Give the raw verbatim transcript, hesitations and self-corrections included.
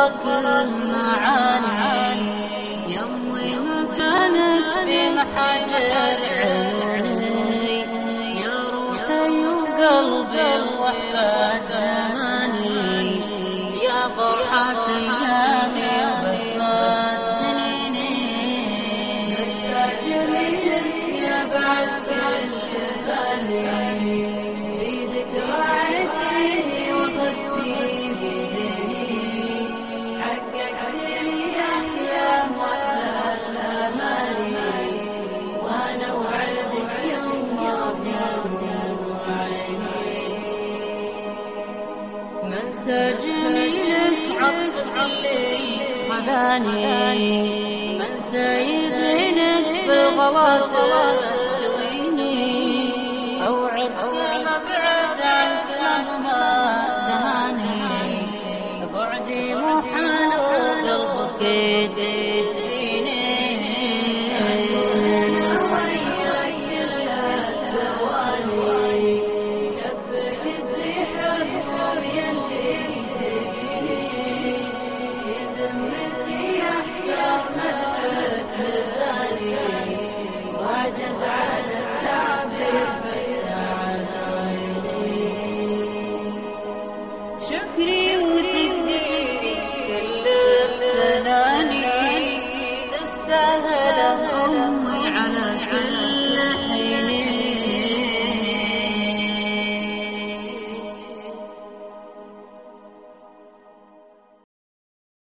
وراك المعاني يموي مكانك في محاجر عيوني يا روحي وقلبي الوحدة زماني يا فرحة أيامي وبسمة سنيني ننسى جميلك يا بعد كل ثاني بيدك راعيتيني وخدتي بيديني حققت لي أحلام وأحلى الأماني وأنا وعدك يوم يوم نور عيني منسى جميلك عطفك اللي خذاني منسى يدينك بالغلط تويني أوعدك ما بعد عنك مهما دهاني بعدي محال وقلبك يديني وياك كل الثواني جنبك تزيح الهموم يلي تجيني في ذمتي أحتار مدحك لساني وأعجز عن التعبير بس على عيني شكري وتقديري كل التناني تستاهل